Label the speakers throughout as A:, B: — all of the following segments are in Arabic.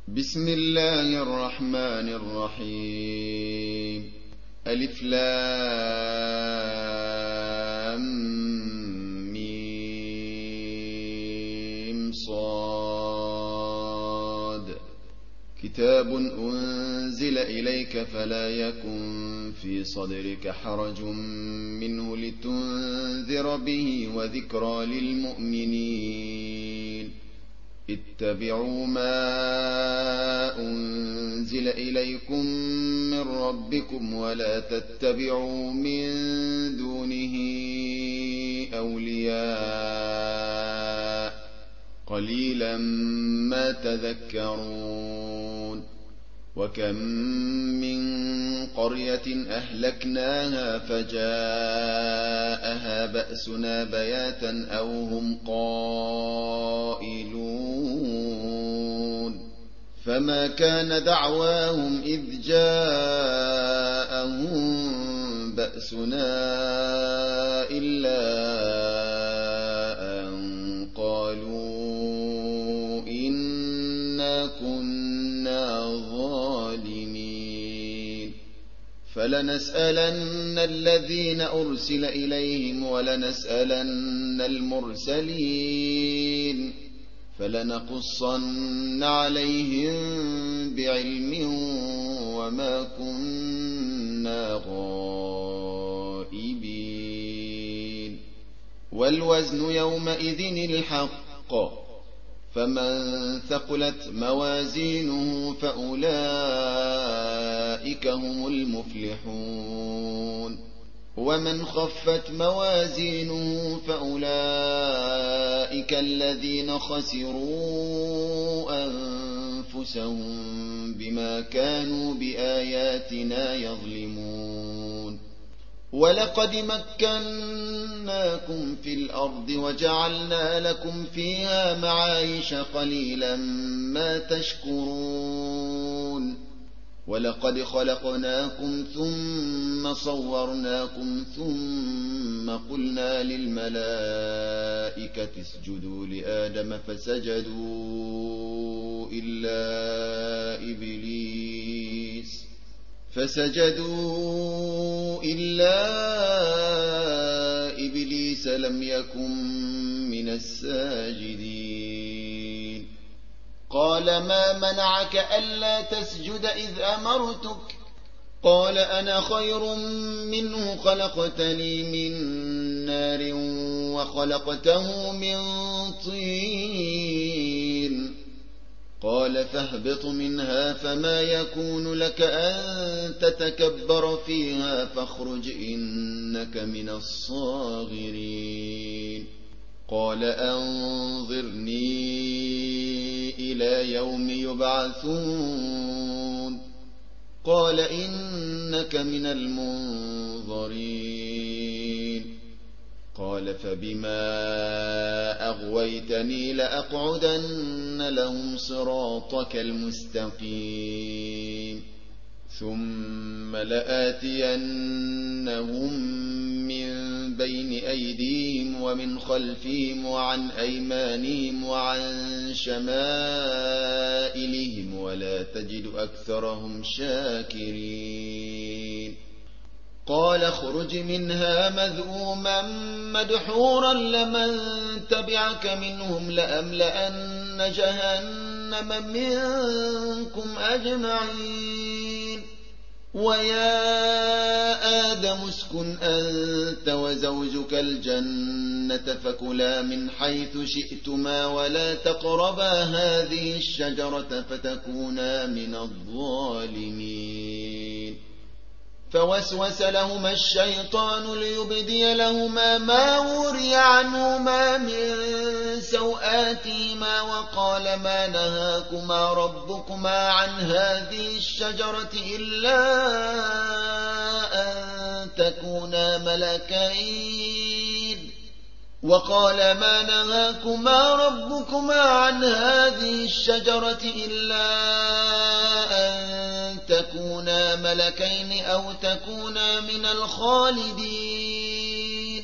A: بسم الله الرحمن الرحيم. ألف لام ميم صاد. كتاب أنزل إليك فلا يكن في صدرك حرج منه لتنذر به وذكرى للمؤمنين. اتبعوا ما أنزل إليكم من ربكم ولا تتبعوا من دونه أولياء قليلا ما تذكرون. وكم من قرية أهلكناها فجاءها بأسنا بياتا أو هم قائلون. فما كان دعواهم إذ جاءهم بأسنا إلا أن قالوا إنا كنا ظالمين. فلنسألن الذين أرسل إليهم ولنسألن المرسلين فلنقصن عليهم بعلم وما كنا غائبين. والوزن يومئذ الحق فمن ثقلت موازينه فأولئك هم المفلحون. ومن خفت موازينه فأولئك الذين خسروا أنفسهم بما كانوا بآياتنا يظلمون. ولقد مكناكم في الأرض وجعلنا لكم فيها معايش قليلا ما تشكرون. ولقد خلقناكم ثم صورناكم ثم قلنا للملائكة اسجدوا لآدم فسجدوا إلا إبليس لم يكن من الساجدين. قال ما منعك ألا تسجد إذ أمرتك؟ قال أنا خير منه خلقتني من نار وخلقته من طين. قال فاهبط منها فما يكون لك أن تتكبر فيها فاخرج إنك من الصاغرين. قال أنظرني إلى يوم يبعثون. قال إنك من المنظرين. قال فبما أغويتني لأقعدن لهم صراطك المستقيم ثم لآتينهم من بين أيديهم ومن خلفهم وعن أيمانهم وعن شمائلهم ولا تجد أكثرهم شاكرين. قال اخرج منها مذءوما مدحورا لمن تبعك منهم لأملأن جهنم منكم أجمعين. ويا آدم اسكن أنت وزوجك الجنة فكلا من حيث شئتما ولا تقربا هذه الشجرة فتكونا من الظالمين. فوسوس لهما الشيطان ليبدي لهما ما وري عنهما من سوآتهما وقال ما نهاكما ربكما عن هذه الشجرة إلا أن تكونا ملكين أو تكونا من الخالدين.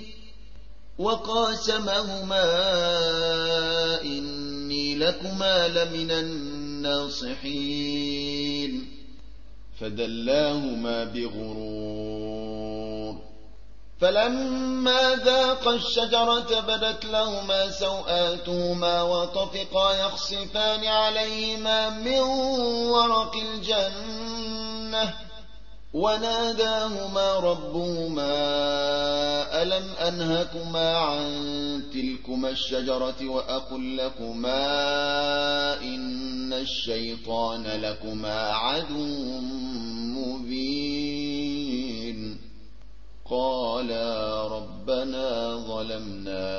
A: وقاسمهما إني لكما لمن الناصحين فدلاهما بغرور فلما ذاقا الشجرة بدت لهما سوآتهما وطفقا يخصفان عليهما من ورق الجنة وناداهما ربهما ألم أنهكما عن تلكما الشجرة وأقل لكما إن الشيطان لكما عدو مبين قالا ربنا ظلمنا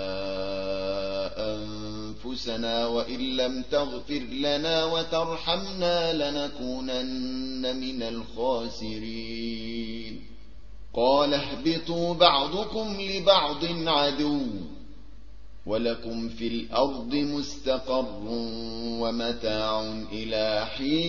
A: أنفسنا وإن لم تغفر لنا وترحمنا لنكونن من الخاسرين قال اهبطوا بعضكم لبعض عدو ولكم في الأرض مستقر ومتاع إلى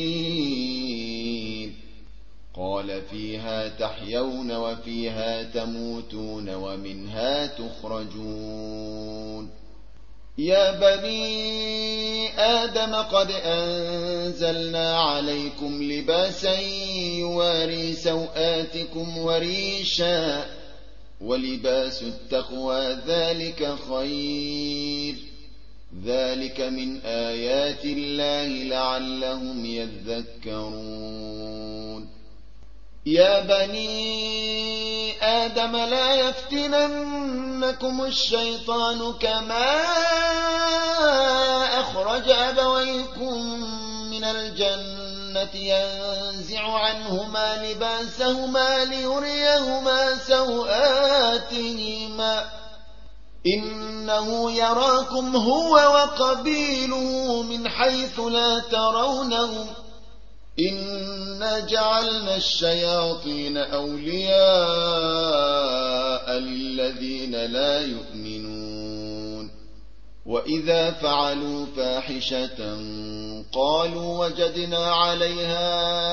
A: حين قال فيها تحيون وفيها تموتون ومنها تخرجون يا بني آدم قد أنزلنا عليكم لباسا يواري سوآتكم وريشا ولباس التقوى ذلك خير ذلك من آيات الله لعلهم يذكرون يا بني آدم لا يفتننكم الشيطان كما أخرج أبويكم من الجنة ينزع عنهما لباسهما ليريهما سوآتهما إنه يراكم هو وقبيله من حيث لا ترونهم إنا جعلنا الشياطين أولياء للذين لا يؤمنون وإذا فعلوا فاحشة قالوا وجدنا عليها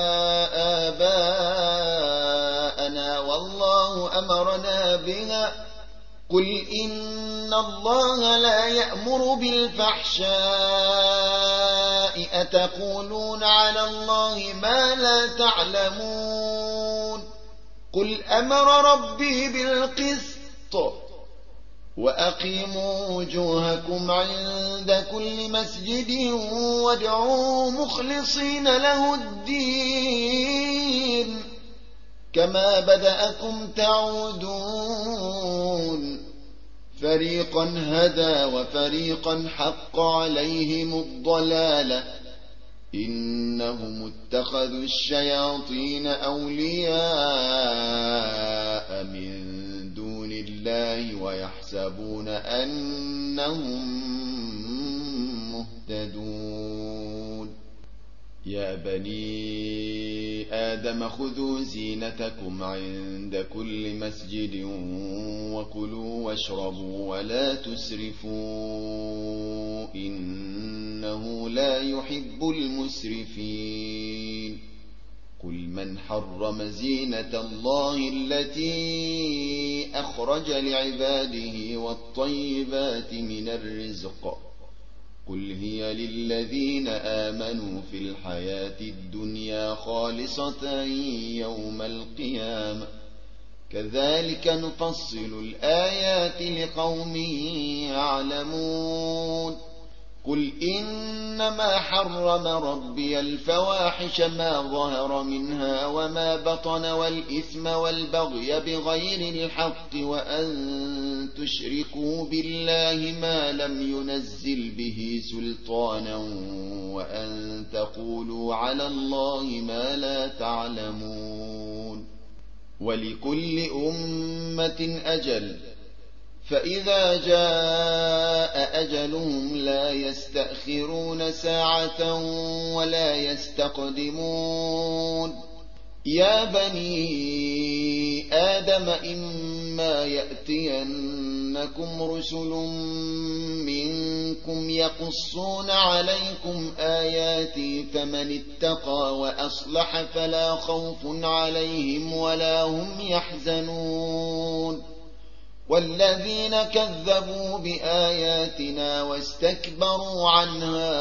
A: آباءنا والله أمرنا بها قل إن الله لا يأمر بالفحشاء أتقولون على الله ما لا تعلمون قل أمر ربي بالقسط وأقيموا وجوهكم عند كل مسجد وادعوا مخلصين له الدين كما بدأكم تعودون فريقا هدى وفريقا حق عليهم الضلالة إنهم اتخذوا الشياطين أولياء من دون الله ويحسبون أنهم مهتدون يا بني آدم خذوا زينتكم عند كل مسجد وكلوا واشربوا ولا تسرفوا إنه لا يحب المسرفين قل من حرم زينة الله التي أخرج لعباده والطيبات من الرزق قل هي للذين آمنوا في الحياة الدنيا خالصة يوم القيامة كذلك نفصل الآيات لقوم يعلمون قل إنما حرم ربي الفواحش ما ظهر منها وما بطن والإثم والبغي بغير الحق وأن تشركوا بالله ما لم ينزل به سلطانا وأن تقولوا على الله ما لا تعلمون ولكل أمة أجل فإذا جاء أجلهم لا يستأخرون ساعة ولا يستقدمون يا بني آدم إما يأتينكم رسل منكم يقصون عليكم آياتي فمن اتقى وأصلح فلا خوف عليهم ولا هم يحزنون والذين كذبوا بآياتنا واستكبروا عنها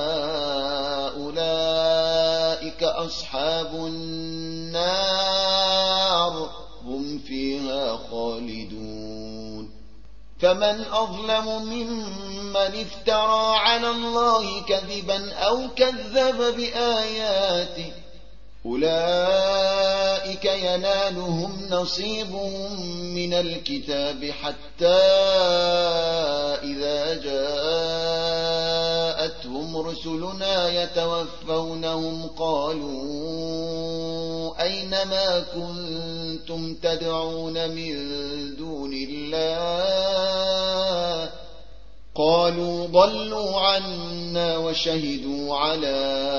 A: أولئك أصحاب النار هم فيها خالدون. فمن أظلم ممن افترى على الله كذبا أو كذب بآياته أولئك ينالهم نصيبهم من الكتاب حتى إذا جاءتهم رسلنا يتوفونهم قالوا أين ما كنتم تدعون من دون الله قالوا ضلوا عنا وشهدوا على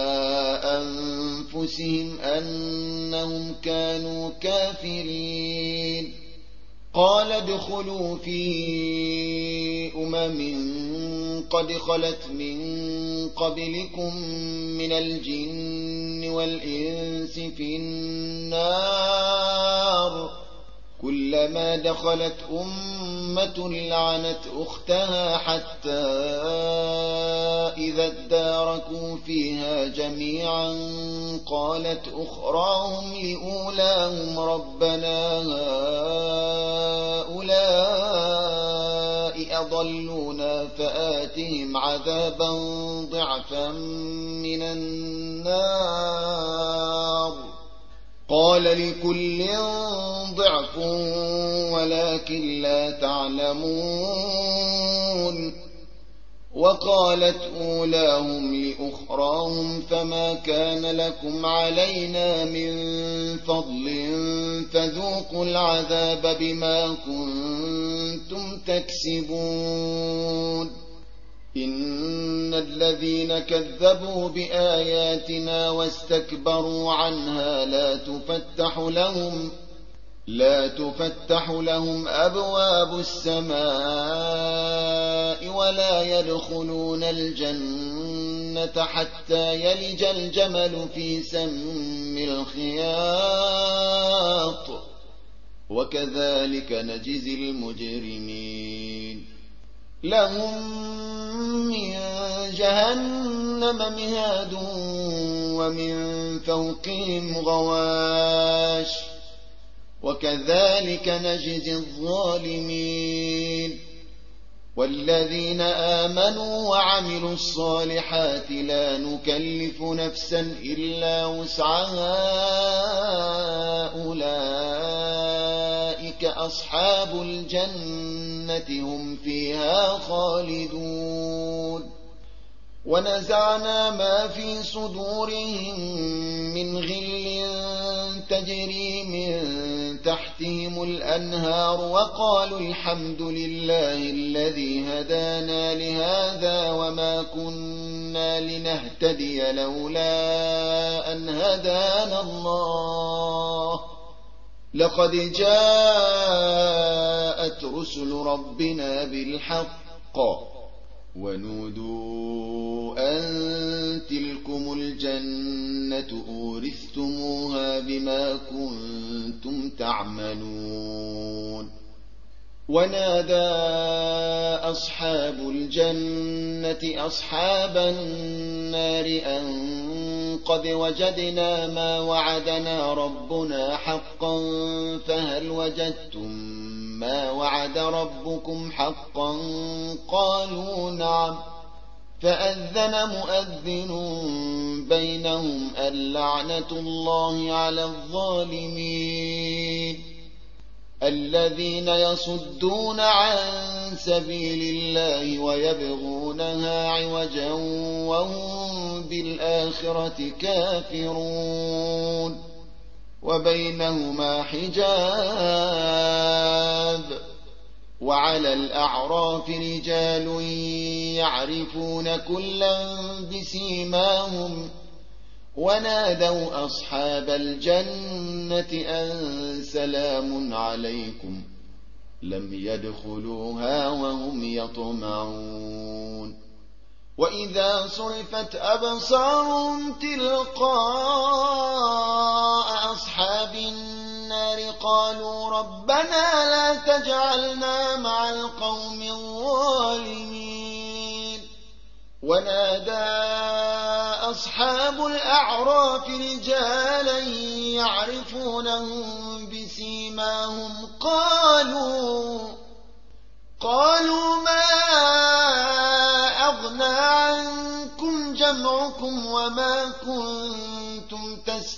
A: أنفسهم أنهم كانوا كافرين. قال ادخلوا في قد خلت من قبلكم من الجن والإنس في النار كلما دخلت أمة لعنت أختها حتى إذا اداركوا فيها جميعا قالت أخراهم لأولاهم ربنا هؤلاء أضلونا فآتهم عذابا ضعفا من النار قال لكل ضعف ولكن لا تعلمون. وقالت أولاهم لأخراهم فما كان لكم علينا من فضل فذوقوا العذاب بما كنتم تكسبون. إن الذين كذبوا بآياتنا واستكبروا عنها لا تفتح لهم أبواب السماء ولا يدخلون الجنة حتى يلج الجمل في سم الخياط وكذلك نجزي المجرمين. لهم من جهنم مهاد ومن فوقهم غواش وكذلك نجزي الظالمين. والذين آمنوا وعملوا الصالحات لا نكلف نفسا إلا وسعها أولئك أصحاب الجنة هم فيها خالدون. ونزعنا ما في صدورهم من غل تجري من تحتهم الأنهار وقالوا الحمد لله الذي هدانا لهذا وما كنا لنهتدي لولا أن هدانا الله لقد جاءت رسل ربنا بالحق ونودوا أن تلكم الجنة أورثتموها بما كنتم تعملون. ونادى أصحاب الجنة أصحاب النار أن قد وجدنا ما وعدنا ربنا حقا فهل وجدتم ما وعد ربكم حقا قالوا نعم فأذن مؤذن بينهم اللعنة الله على الظالمين الذين يصدون عن سبيل الله ويبغونها عوجا وهم بالآخرة كافرون وبينهما حجاب. وعلى الأعراف رجال يعرفون كلا بسيماهم ونادوا أصحاب الجنة أن سلام عليكم لم يدخلوها وهم يطمعون. وإذا صرفت أبصارهم تلقاء أصحاب النار قالوا ربنا لا تجعلنا مع القوم الظالمين. ونادى أصحاب الأعراف رجالا يعرفونهم بسيماهم قالوا ما أغنى عنكم جمعكم وما كنتم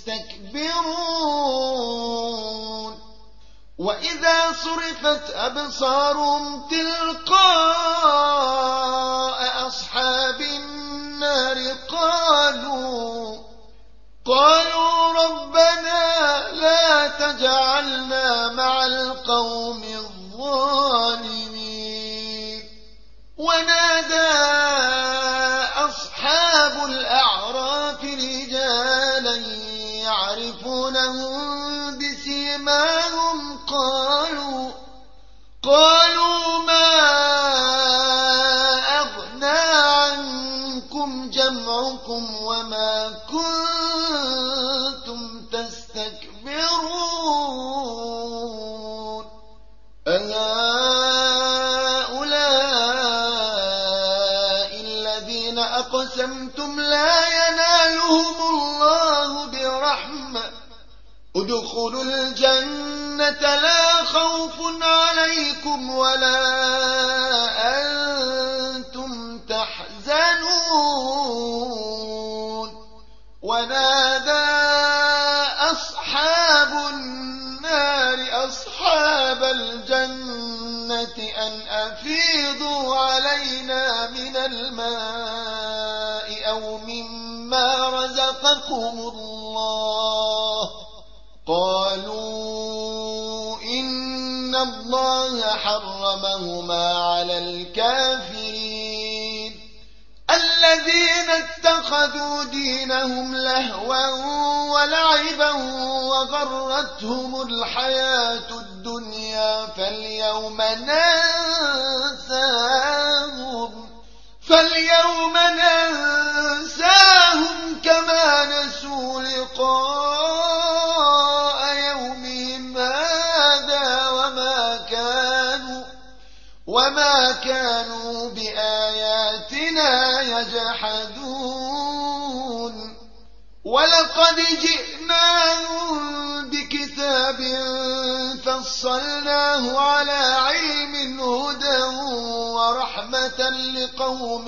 A: تستكبرون. وإذا صرفت أبصارهم تلقاء أصحاب النار قالوا ربنا لا تجعلنا مع القوم الظالمين. ونادى أصحاب الأعراف رجالا يعرفونهم بسيماهم قالوا ما أغنى عنكم جمعكم وما كنتم تستكبرون. أهؤلاء الذين أقسمتم لا ينالهم الله برحمة ادخلوا الجنة لا خوف عليكم ولا أنتم تحزنون. ونادى أصحاب النار أصحاب الجنة أن أفيضوا علينا من الماء أو مما رزقكم الله. قالوا إن الله حرمهما على الكافرين الذين اتخذوا دينهم لهوا ولعبا وغرتهم الحياة الدنيا فاليوم ننساهم كما نسوا لقاء يومهم هذا وما كانوا بآياتنا يجحدون. ولقد جئناهم بكتاب فصلناه على علم هدى ورحمة لقوم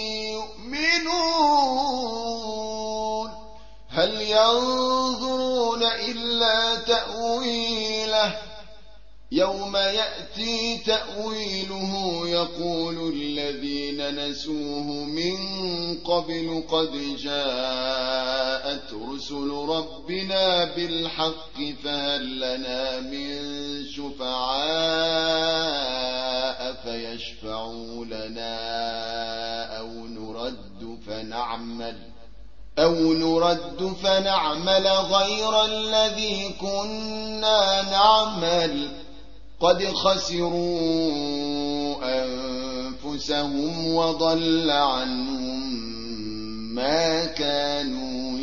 A: يؤمنون. هل ينظرون إلا تأويله يوم يأتي تأويله يقول الذين نسوه من قبل قد جاءت رسل ربنا بالحق فهل لنا من شفعاء فيشفعوا لنا أو نرد فنعمل غير الذي كنا نعمل قد خسروا أنفسهم وضل عنهم ما كانوا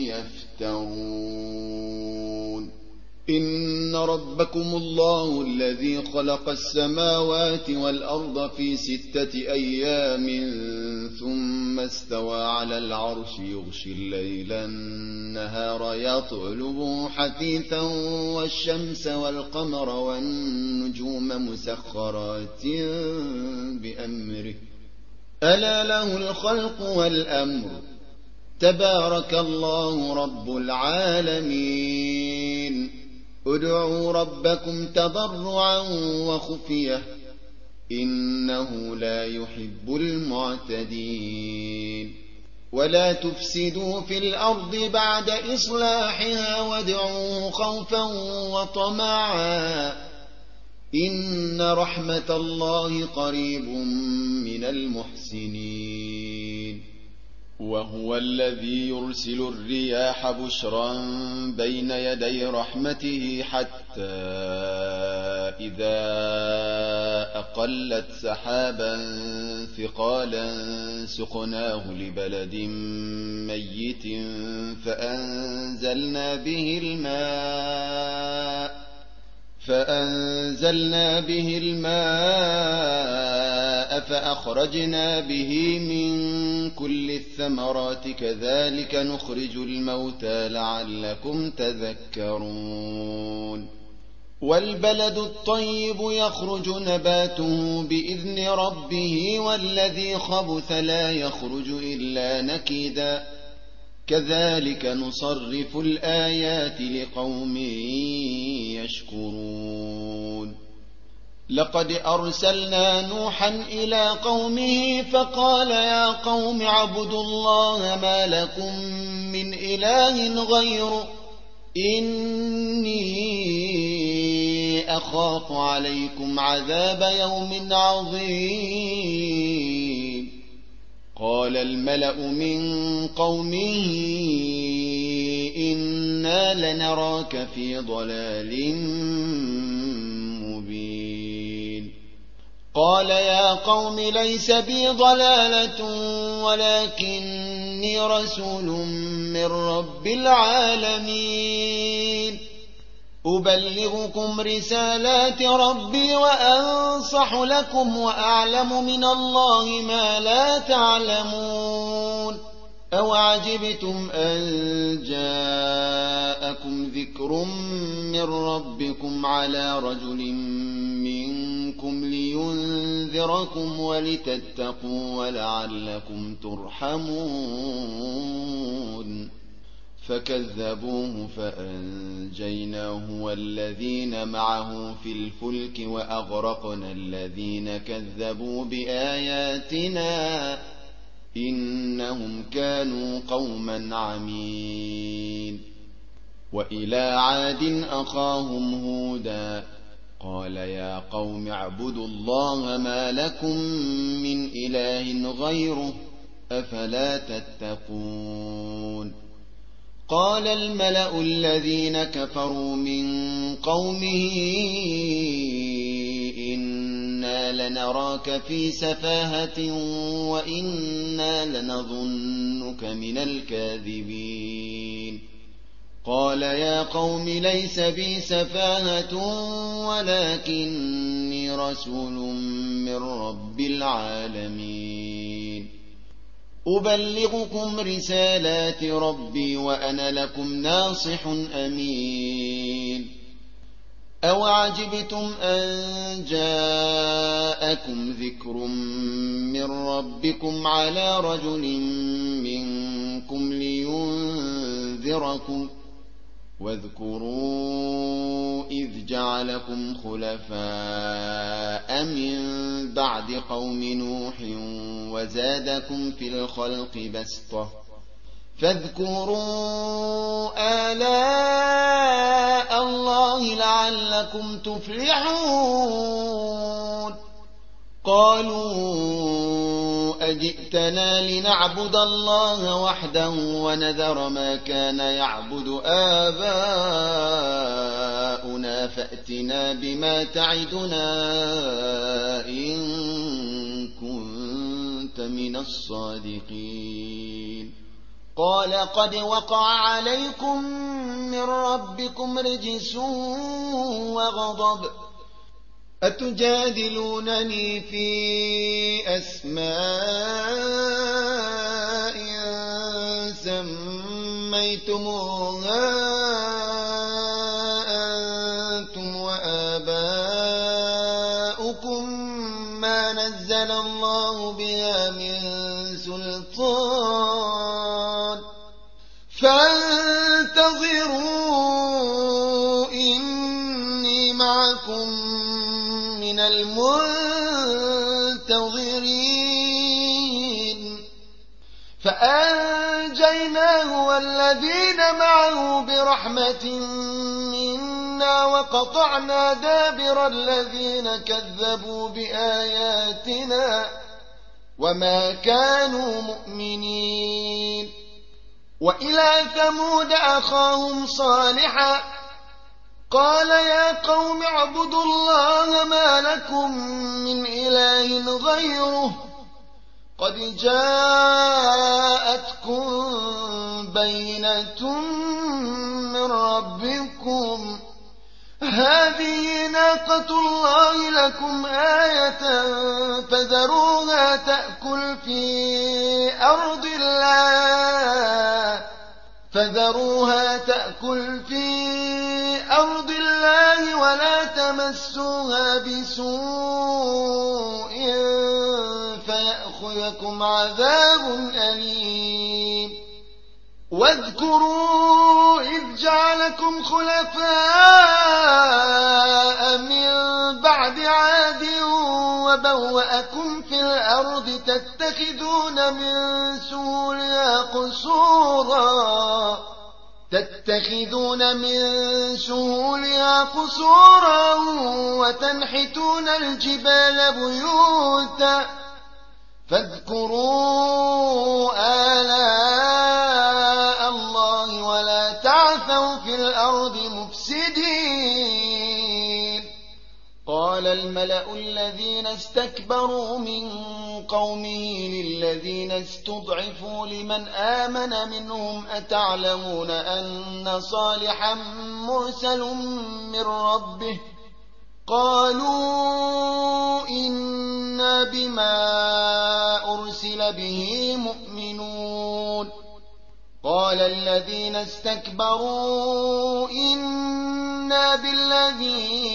A: يفترون. إن ربكم الله الذي خلق السماوات والأرض في 6 أيام ثم استوى على العرش يغشي الليل النهار يطلبه حثيثا والشمس والقمر والنجوم مسخرات بأمره ألا له الخلق والأمر تبارك الله رب العالمين. ادعوا ربكم تضرعا وخفية إنه لا يحب المعتدين. ولا تفسدوا في الأرض بعد إصلاحها وادعوه خوفا وطمعا إن رحمة الله قريب من المحسنين. وهو الذي يرسل الرياح بشرا بين يدي رحمته حتى إذا أقلت سحابا ثقالا سقناه لبلد ميت فأنزلنا به الماء فأخرجنا به من كل الثمرات كذلك نخرج الموتى لعلكم تذكرون والبلد الطيب يخرج نباته بإذن ربه والذي خبث لا يخرج إلا نكدا كذلك نصرف الآيات لقوم يشكرون لقد أرسلنا نوحا إلى قومه فقال يا قوم اعبدوا الله ما لكم من إله غيره إني أخاف عليكم عذاب يوم عظيم قال الملأ من قومه إنا لنراك في ضلال مبين قال يا قوم ليس بي ضلالة ولكني رسول من رب العالمين أبلغكم رسالات ربي وأنصح لكم وأعلم من الله ما لا تعلمون أوعجبتم أن جاءكم ذكر من ربكم على رجل منكم لينذركم ولتتقوا ولعلكم ترحمون فكذبوه فأنجيناه والذين معه في الفلك وأغرقنا الذين كذبوا بآياتنا إنهم كانوا قوما عمين وإلى عاد أخاهم هودا قال يا قوم اعبدوا الله ما لكم من إله غيره أفلا تتقون قال الملأ الذين كفروا من قومه إنا لنراك في سفاهة وإنا لنظنك من الكاذبين قال يا قوم ليس بي سفاهة ولكني رسول من رب العالمين أبلغكم رسالات ربي وأنا لكم ناصح أمين أوعجبتم أن جاءكم ذكر من ربكم على رجل منكم لينذركم واذكروا إذ جعلكم خلفاء من بعد قوم نوح وزادكم في الخلق بسطة فاذكروا آلاء الله لعلكم تفلحون قالوا أجئتنا لنعبد الله وحده ونذر ما كان يعبد آباؤنا فأتنا بما تعدنا إن كنت من الصادقين قال قد وقع عليكم من ربكم رجس وغضب أتجادلونني في أسماء سميتموها أنتم وآباؤكم ما نزل الله بها من سلطان فانتظروا إني معكم من المنتظرين فأنجيناه والذين معه برحمة منا وقطعنا دابر الذين كذبوا بآياتنا وما كانوا مؤمنين وإلى ثمود أخاهم صالحا قال يا قوم اعبدوا الله ما لكم من إله غيره قد جاءتكم بينة من ربكم هذه ناقة الله لكم آية فذروها تأكل في أرض الله ولا تمسوها بسوء فيأخذكم عذاب أليم واذكروا إذ جعلكم خلفاء من بعد عاد وبوأكم في الأرض تتخذون من سهولها قصورا وتنحتون الجبال بيوتا فاذكروا آلاء الله ولا تعثوا في الأرض مفسدين قال الملأ الذين استكبروا من قومه للذين استضعفوا لمن آمن منهم أتعلمون أن صالحا مرسل من ربه قالوا إنا بما أرسل به مؤمنون قال الذين استكبروا إنا بالذي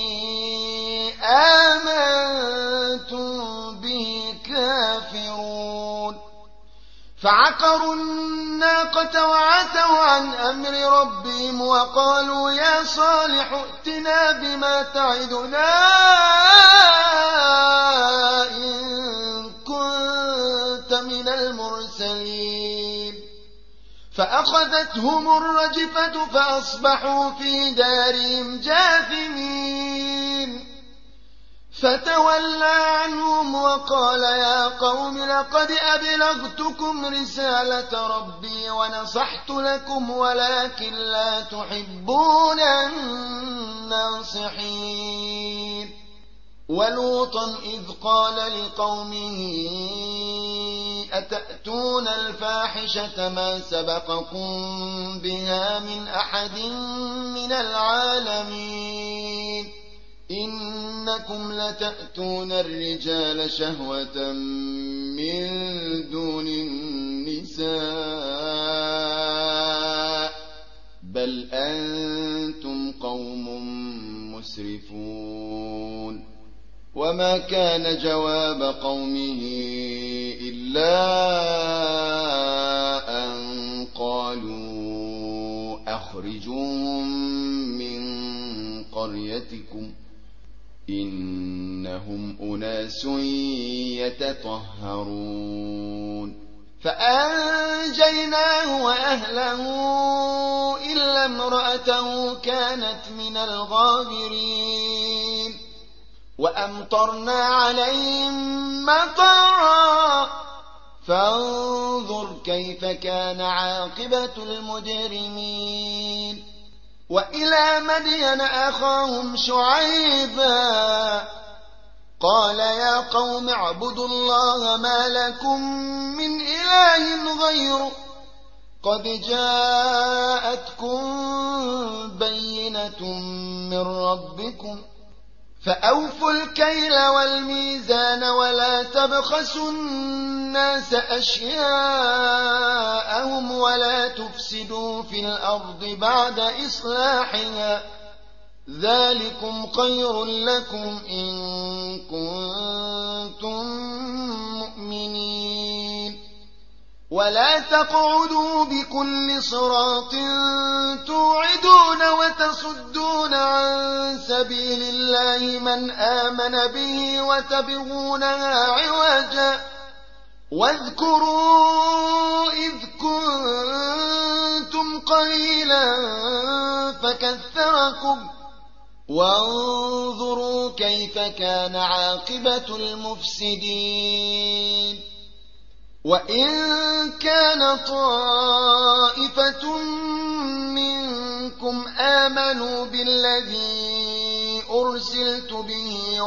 A: آمنتم به كافرون فعقروا الناقة وعتوا عن أمر ربهم وقالوا يا صالح ائتنا بما تعدنا إن كنت من المرسلين فأخذتهم الرجفة فأصبحوا في دارهم جاثمين فتولى عنهم وقال يا قوم لقد أبلغتكم رسالة ربي ونصحت لكم ولكن لا تحبون الناصحين ولوطا إذ قال لقومه أتأتون الفاحشة ما سبقكم بها من أحد من العالمين إنكم لتأتون الرجال شهوة من دون النساء بل أنتم قوم مسرفون وما كان جواب قومه إلا أن قالوا أخرجوهم من قريتكم إنهم أناس يتطهرون فأنجيناه وأهله إلا امرأته كانت من الغابرين وأمطرنا عليهم مطرا فانظر كيف كان عاقبة المجرمين وإلى مدين أخاهم شعيبا قال يا قوم اعبدوا الله ما لكم من إله غيره قد جاءتكم بينة من ربكم فأوفوا الكيل والميزان ولا تبخسوا الناس أشياءهم ولا تفسدوا في الأرض بعد إصلاحها ذلكم خير لكم إن كنتم مؤمنين ولا تقعدوا بكل صراط توعدون وتصدون عن سبيل الله من آمن به وتبغونها عوجا واذكروا إذ كنتم قليلا فكثركم وانظروا كيف كان عاقبة المفسدين وإن كان طائفة منكم آمنوا بالذي أرسلت به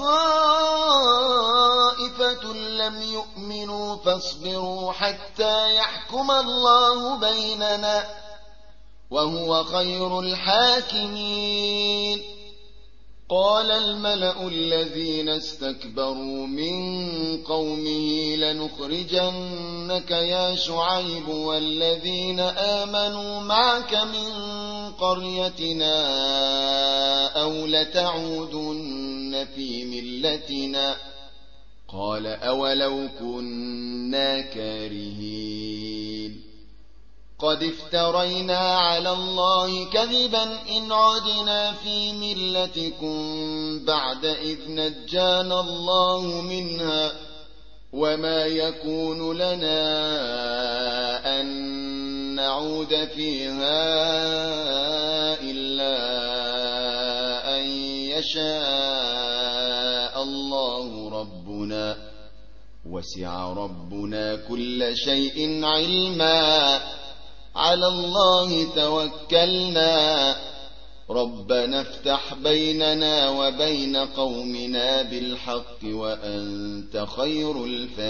A: وطائفة لم يؤمنوا فاصبروا حتى يحكم الله بيننا وهو خير الحاكمين قال الملأ الذين استكبروا من قومه لنخرجنك يا شعيب والذين آمنوا معك من قريتنا أو لتعودن في ملتنا قال أولو كنا كارهين قد افترينا على الله كذبا إن عدنا في ملتكم بعد إذ نجانا الله منها وما يكون لنا أن نعود فيها إلا أن يشاء الله ربنا وسع ربنا كل شيء علما على الله توكلنا ربنا افتح بيننا وبين قومنا بالحق وأنت خير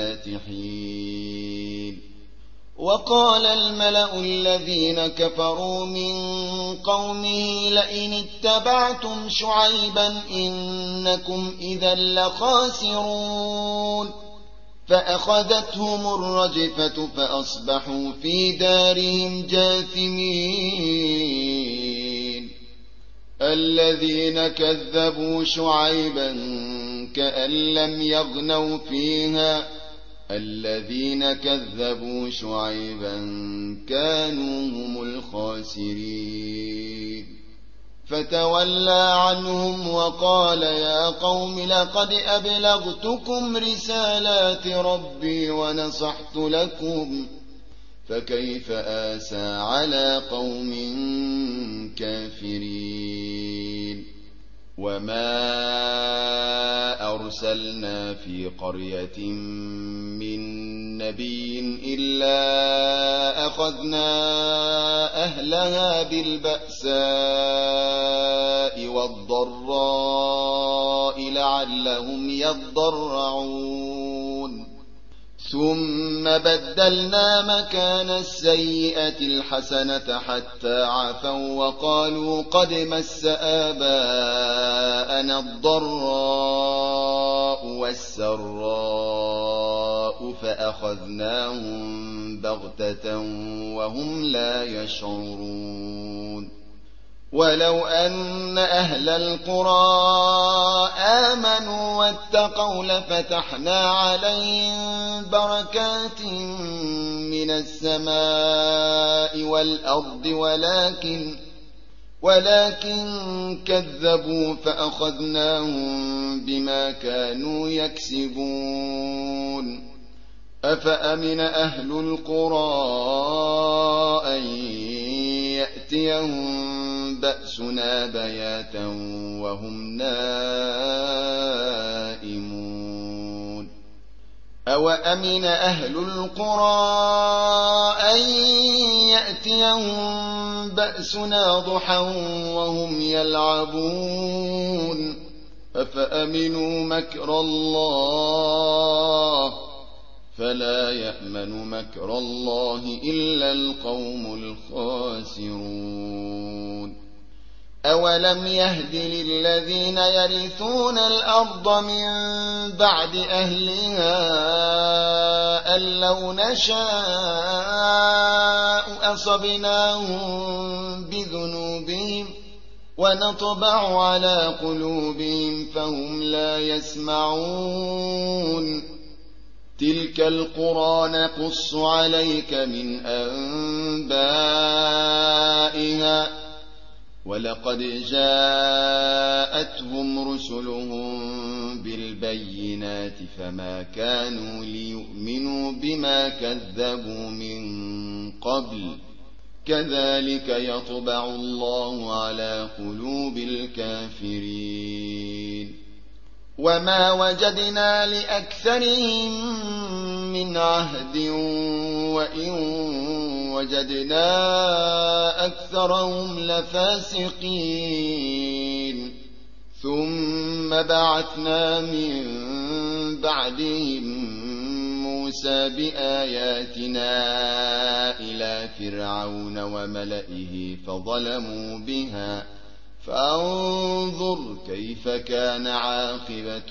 A: الفاتحين وقال الملأ الذين كفروا من قومه لئن اتبعتم شعيبا إنكم إذا لخاسرون فأخذتهم الرجفة فأصبحوا في دارهم جاثمين الذين كذبوا شعيبا كأن لم يغنوا فيها الذين كذبوا شعيبا كانوا هم الخاسرين فتولى عنهم وقال يا قوم لقد أبلغتكم رسالات ربي ونصحت لكم فكيف آسى على قوم كافرين وما أرسلنا في قرية من نبي إلا أخذنا أهلها بالبأساء والضراء لعلهم يضرعون ثم بدلنا مكان السيئة الحسنة حتى عفوا وقالوا قد مس آباءنا الضراء والسراء فأخذناهم بغتة وهم لا يشعرون ولو أن أهل القرى آمنوا واتقوا لفتحنا عليهم بركات من السماء والأرض ولكن كذبوا فأخذناهم بما كانوا يكسبون أفأمن أهل القرى أن يأتيهم بأسنا بياتا وهم نائمون أوأمن أهل القرى أن يأتيهم بأسنا ضحى وهم يلعبون أفأمنوا مكر الله فلا يأمن مكر الله إلا القوم الخاسرون أولم يهد للذين يرثون الأرض من بعد أهلها أن لو نشاء أصبناهم بذنوبهم ونطبع على قلوبهم فهم لا يسمعون تلك القرى نقص عليك من أنبائها ولقد جاءتهم رسلهم بالبينات فما كانوا ليؤمنوا بما كذبوا من قبل كذلك يطبع الله على قلوب الكافرين وما وجدنا لأكثرهم من عهد وإن وجدنا أكثرهم لفاسقين ثم بعثنا من بعدهم موسى بآياتنا إلى فرعون وملئه فانظر كيف كان عاقبة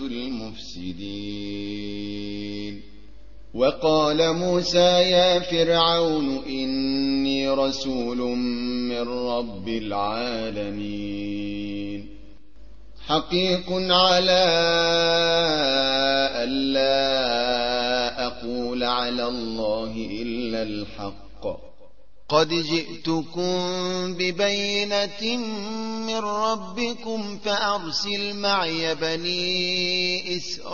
A: المفسدين. وقال موسى يا فرعون إني رسول من رب العالمين حقيق على ألا أقول على الله إلا الحق قد جئتكم ببينة من ربكم فأرسل معي بني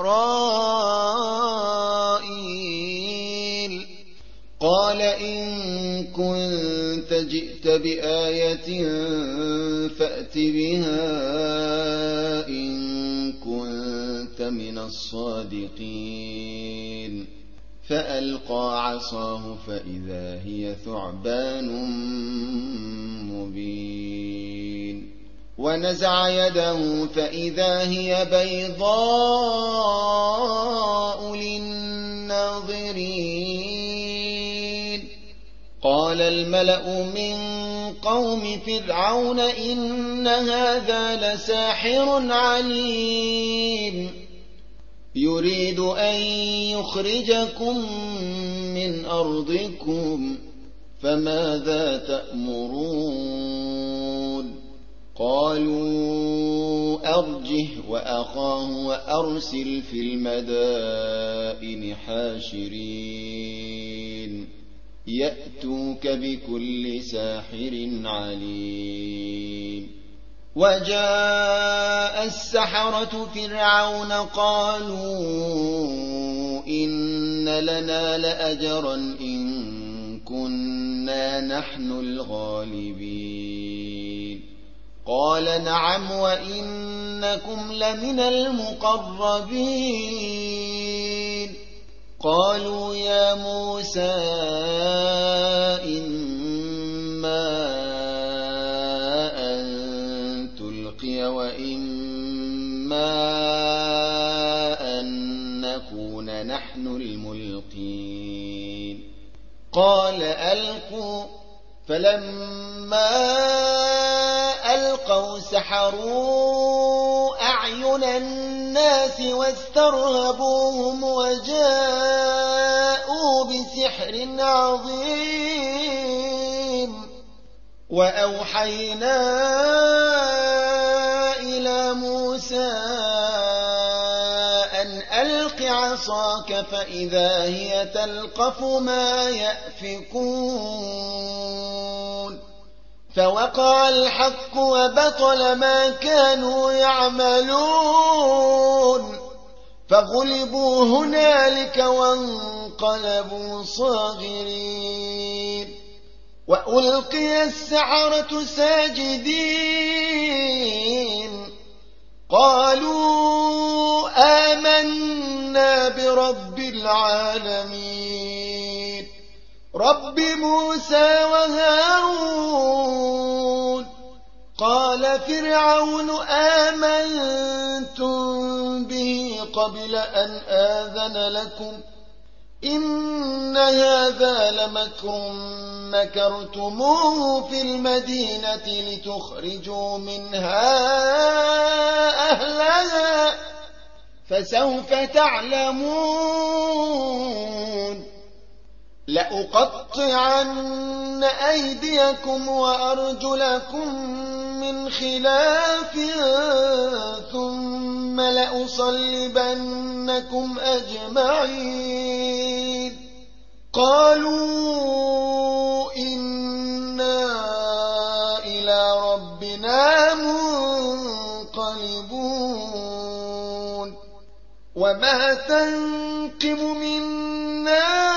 A: إسرائيل. قال إن كنت جئت بآية فأت بها إن كنت من الصادقين. فألقى عصاه فإذا هي ثعبان مبين ونزع يده فإذا هي بيضاء للناظرين. قال الملأ من قوم فرعون إن هذا لساحر عليم يريد أن يخرجكم من أرضكم فماذا تأمرون؟ قالوا أرجه وأخاه وأرسل في المدائن حاشرين يأتوك بكل ساحر عليم. وجاء السحرة فرعون قالوا إن لنا لأجرا إن كنا نحن الغالبين. قال نعم وإنكم لمن المقربين. قالوا يا موسى إما وإما أن نكون نحن الملقين. قال ألقوا فلما ألقوا سحروا أعين الناس واسترهبوهم وجاءوا بسحر عظيم. وأوحينا إلى موسى أن ألق عصاك فإذا هي تلقف ما يأفكون. فوقع الحق وبطل ما كانوا يعملون فغلبوا هنالك وانقلبوا صاغرين. وألقي السحرة ساجدين قالوا آمنا برب العالمين رب موسى وهارون. قال فرعون آمنتم به قبل أن آذن لكم إن هذا لمكر مكرتموه في المدينة لتخرجوا منها أهلها فسوف تعلمون. لأقطعن أيديكم وأرجلكم من خلاف ثم لأصلبنكم أجمعين. قالوا إنا إلى ربنا منقلبون. وما تنقم منا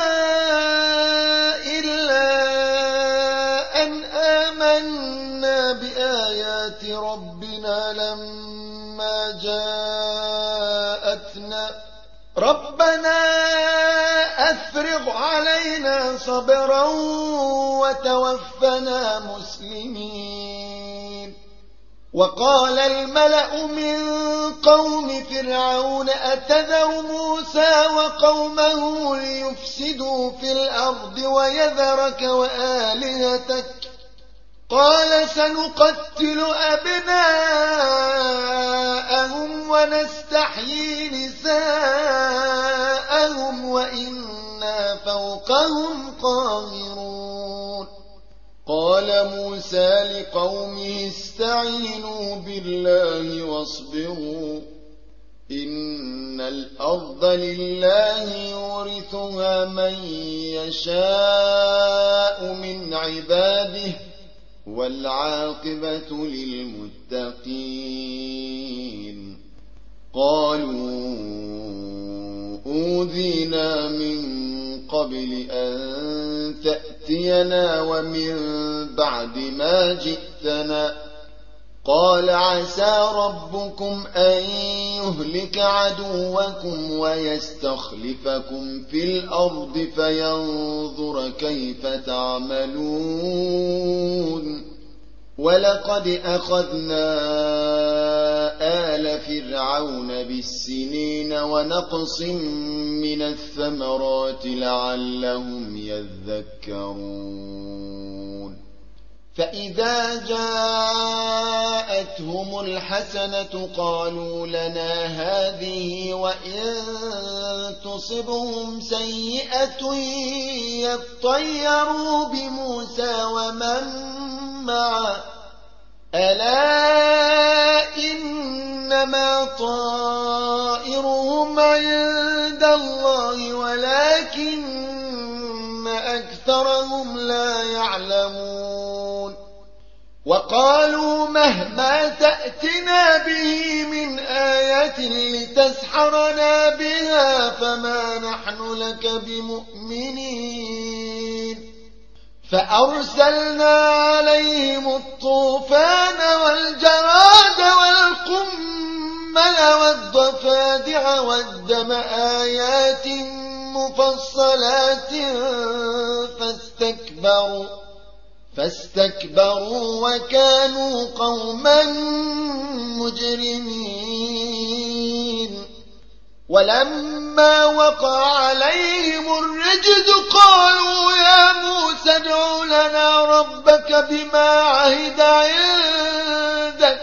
A: إلا أن آمنا بآيات ربنا لما جاءتنا ربنا أفرغ علينا صبرا وتوفنا مسلمين. وقال الملأ من قوم فرعون أتذر موسى وقومه ليفسدوا في الأرض ويذرك وآلهتك قال سنقتل أبناءهم ونستحيي نساءهم وإنا فوقهم قاهرون قال موسى لقومه استعينوا بالله واصبروا إن الأرض لله يورثها من يشاء من عباده والعاقبة للمتقين قالوا أوذينا من قبل أن تأتينا ومن بعد ما جئتنا قال عسى ربكم أن يهلك عدوكم ويستخلفكم في الأرض فينظر كيف تعملون ولقد أخذنا آل فرعون بالسنين ونقص من الثمرات لعلهم يذكرون فإذا جاءتهم الحسنة قالوا لنا هذه وإن تصبهم سيئة يطيروا بموسى ومن معه ألا إنما طائرهم عند الله ولكن أكثرهم لا يعلمون وقالوا مهما تأتنا به من آية لتسحرنا بها فما نحن لك بمؤمنين فأرسلنا عليهم الطوفان والجراد والقمل والضفادع والدم آيات مفصلات فاستكبروا وكانوا قوما مجرمين ولما وقع عليهم الرجز قالوا يا موسى ادع لنا ربك بما عهد عندك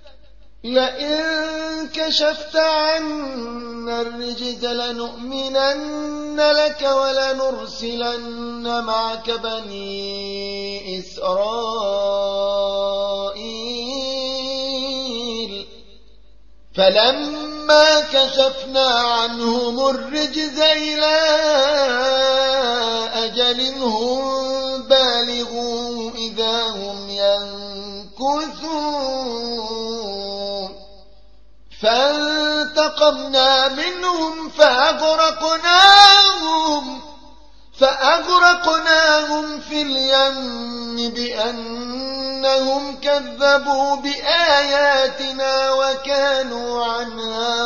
A: لئن كشفت عنا الرجز لنؤمنن لك ولنرسلن معك بني إسرائيل فلما كشفنا عنهم الرجز إلى أجل هم بالغوا إذا هم ينكثون فانتقمنا منهم فأغرقناهم في اليم بأنهم كذبوا بآياتنا وكانوا عنها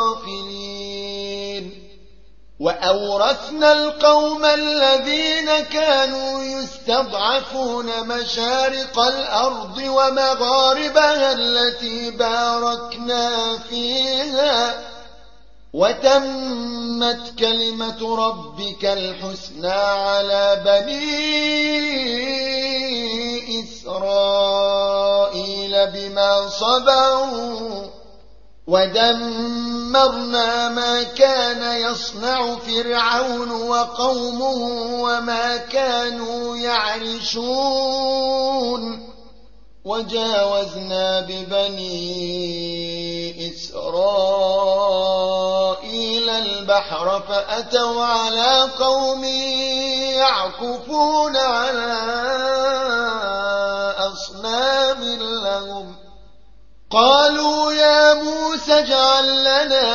A: غافلين وأورثنا القوم الذين كانوا يستضعفون مشارق الأرض ومغاربها التي باركنا فيها وتمت كلمة ربك الحسنى على بني إسرائيل بما صبروا ودمرنا ما كان يصنع فرعون وقومه وما كانوا يعرشون وجاوزنا ببني إسرائيل البحر فأتوا على قوم يعكفون على أصنام لهم قالوا يا موسى اجعل لنا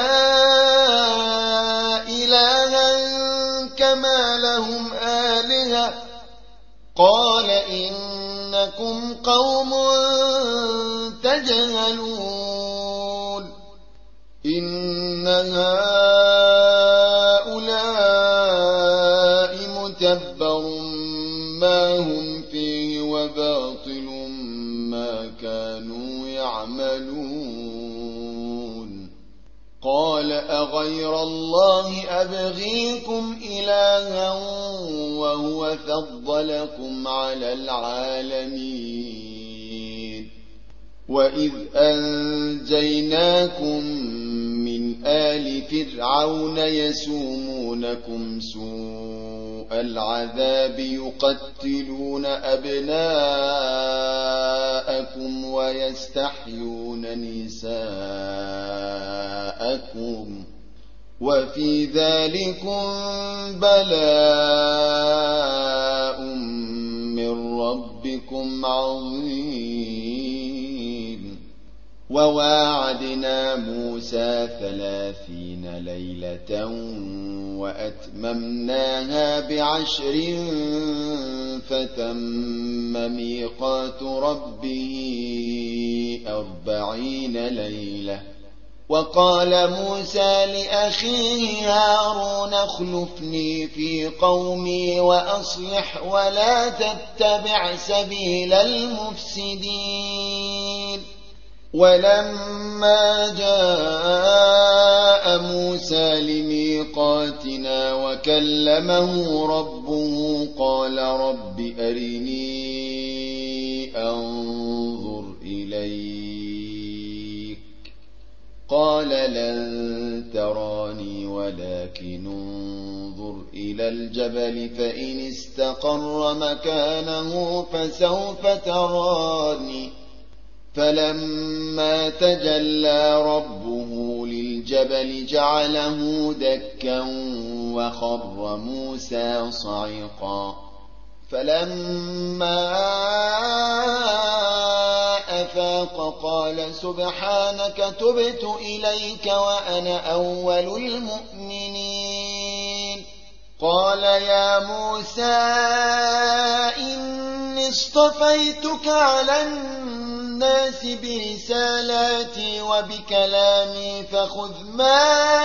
A: إلها كما لهم آلهة قال إنكم قوم تجهلون إن هؤلاء متبر ما هم فيه وباطل ما كانوا يعملون قال أغير الله أبغيكم إلها وهو فضلكم على العالمين وإذ أنجيناكم من آل فرعون يسومونكم سوء العذاب يقتلون أبناءكم ويستحيون نساءكم وفي ذلكم بلاء من ربكم عظيم وواعدنا موسى 30 ليلة وأتممناها ب10 فتم ميقات ربه 40 ليلة وقال موسى لأخيه هارون اخلفني في قومي وأصلح ولا تتبع سبيل المفسدين ولما جاء موسى لميقاتنا وكلمه ربه قال رب أرني أنظر إليك قال لن تراني ولكن انظر إلى الجبل فإن استقر مكانه فسوف تراني فلما تجلى ربه للجبل جعله دكا وخر موسى صعقا فلما أفاق قال سبحانك تبت إليك وأنا أول المؤمنين قال يا موسى إني اصطفيتك على الناس برسالاتي وبكلامي فخذ ما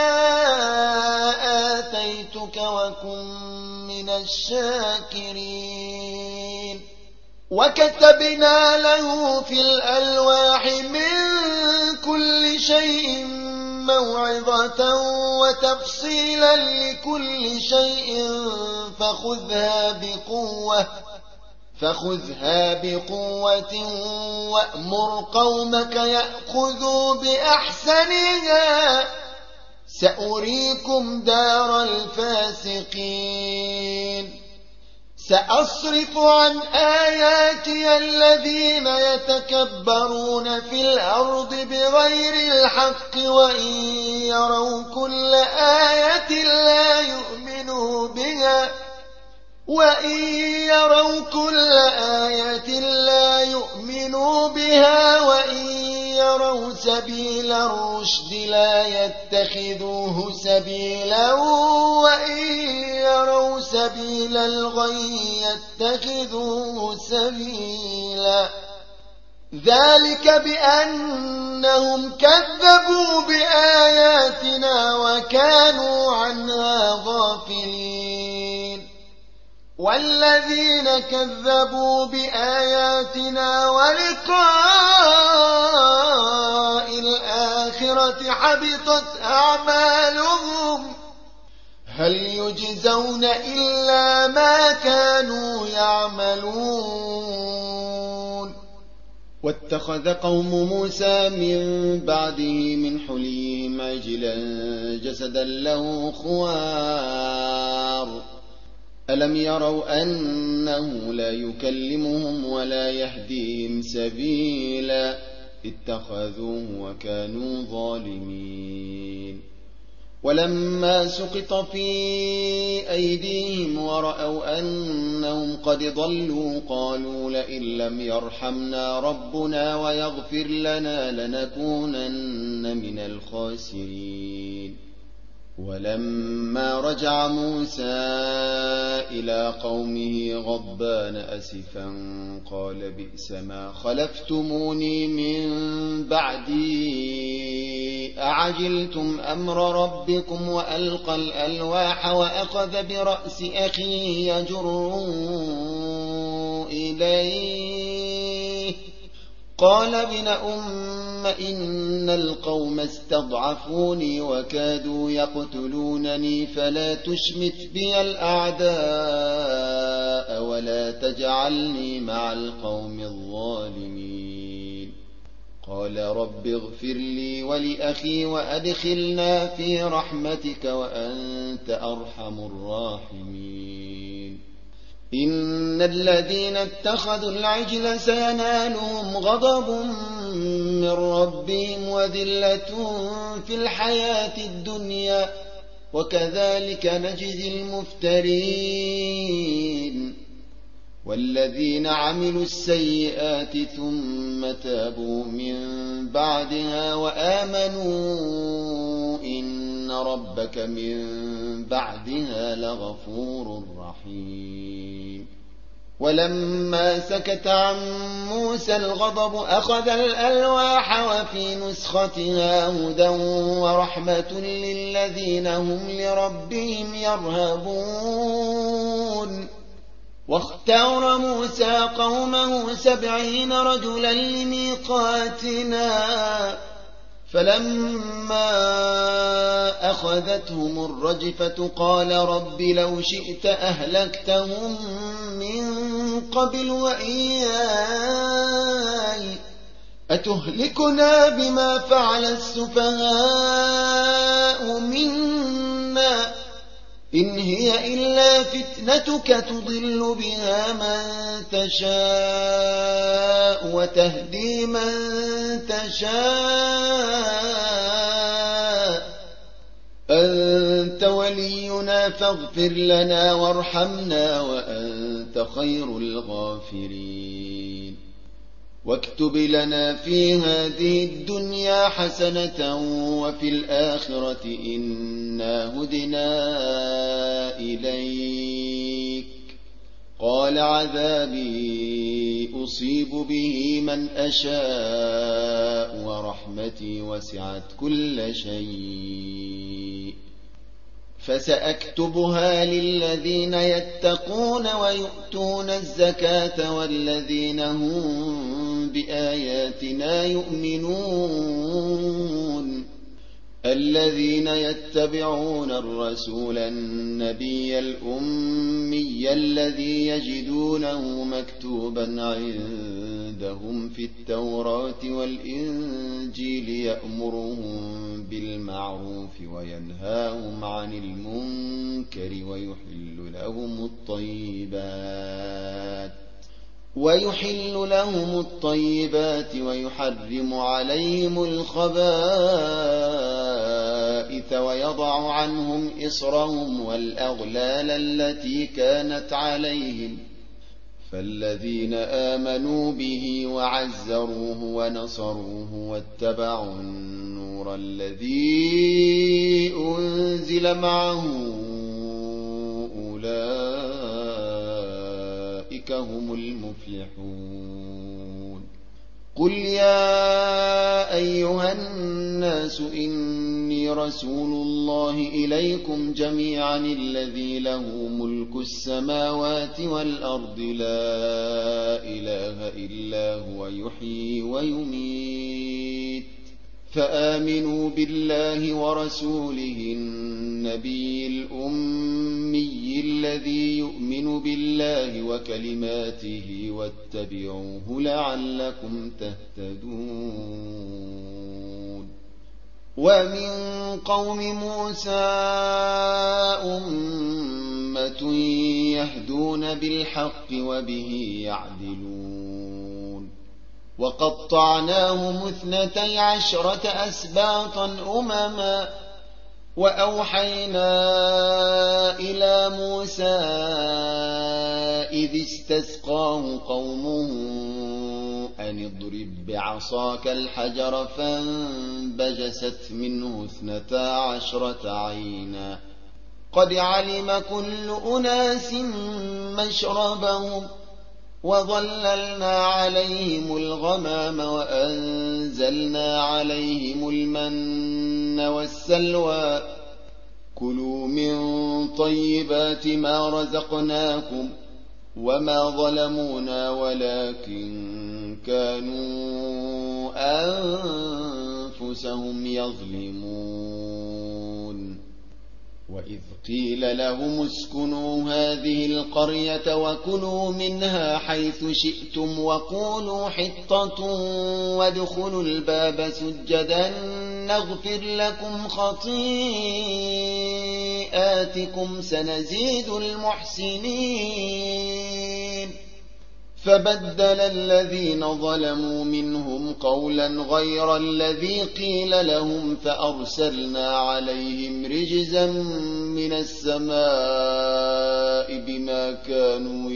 A: آتيتك وكن من الشاكرين وكتبنا له في الألواح من كل شيء موعظة وتفصيلا لكل شيء فخذها بقوة وأمر قومك يأخذوا بأحسنها سأريكم دار الفاسقين سأصرف عن آياتي الذين يتكبرون في الأرض بغير الحق وإن يروا كل آية لا يؤمنوا بها وإن يروا سبيل الرشد لا يتخذوه سبيلا وإن يروا سبيل الغي يتخذوه سبيلا ذلك بأنهم كذبوا بآياتنا وكانوا عنها غافلين والذين كذبوا بآياتنا ولقاء الآخرة حبطت أعمالهم هل يجزون إلا ما كانوا يعملون واتخذ قوم موسى من بعده من حليهم عجلا جسدا له خوار ألم يروا أنه لا يكلمهم ولا يهديهم سبيلا اتخذوه وكانوا ظالمين ولما سقط في أيديهم ورأوا أنهم قد ضلوا قالوا لئن لم يرحمنا ربنا ويغفر لنا لنكونن من الخاسرين ولما رجع موسى إلى قومه غضبان أسفا قال بئس ما خلفتموني من بعدي أعجلتم أمر ربكم وألقى الألواح وأخذ برأس أخيه يجره إليه قال ابن إن القوم استضعفوني وكادوا يقتلونني فلا تشمت بي الأعداء ولا تجعلني مع القوم الظالمين قال رب اغفر لي ولأخي وأدخلنا في رحمتك وأنت أرحم الراحمين إن الذين اتخذوا العجل سينالهم غضب من ربهم وذلة في الحياة الدنيا وكذلك نجزي المفترين والذين عملوا السيئات ثم تابوا من بعدها وآمنوا إن ربك من بعدها لغفور رحيم ولما سكت عن موسى الغضب أخذ الألواح وفي نسختها هدى ورحمة للذين هم لربهم يرهبون واختار موسى قومه 70 رجلا لميقاتنا فلما أخذتهم الرجفة قال رب لو شئت أهلكتهم من قبل وإياي أتهلكنا بما فعل السفهاء منا إن هي إلا فتنتك تضل بها من تشاء وتهدي من تشاء أنت ولينا فاغفر لنا وارحمنا وأنت خير الغافرين واكتب لنا في هذه الدنيا حسنة وفي الآخرة إنا هدنا إليك قال عذابي أصيب به من أشاء ورحمتي وسعت كل شيء فسأكتبها للذين يتقون ويؤتون الزكاة والذين هم بآياتنا يؤمنون الذين يتبعون الرسول النبي الأمي الذي يجدونه مكتوبا عندهم في التوراة والإنجيل يأمرهم بالمعروف وينهاهم عن المنكر ويحل لهم الطيبات ويحرم عليهم الخبائث ويضع عنهم إصرهم والأغلال التي كانت عليهم فالذين آمنوا به وعزروه ونصروه واتبعوا النور الذي أنزل معه أولئك هم المفلحون قل يا أيها الناس إني رسول الله إليكم جميعا الذي له ملك السماوات والأرض لا إله إلا هو يحيي ويميت فآمنوا بالله ورسوله النبي الأمي الذي يؤمن بالله وكلماته واتبعوه لعلكم تهتدون ومن قوم موسى أمة يهدون بالحق وبه يعدلون وقطعناهم 12 أسباطا أمما وأوحينا إلى موسى إذ استسقاه قومه أن اضرب بعصاك الحجر فانبجست منه 12 عينا قد علم كل أناس مشربهم وظللنا عليهم الغمام وأنزلنا عليهم المن والسلوى كلوا من طيبات ما رزقناكم وما ظلمونا ولكن كانوا أنفسهم يظلمون وإذ قيل لهم اسكنوا هذه القرية وكلوا منها حيث شئتم وقولوا حطة وادخلوا الباب سجدا نغفر لكم خطيئاتكم سنزيد المحسنين فبدل الذين ظلموا منهم قولا غير الذي قيل لهم فأرسلنا عليهم رجزا من السماء بما كانوا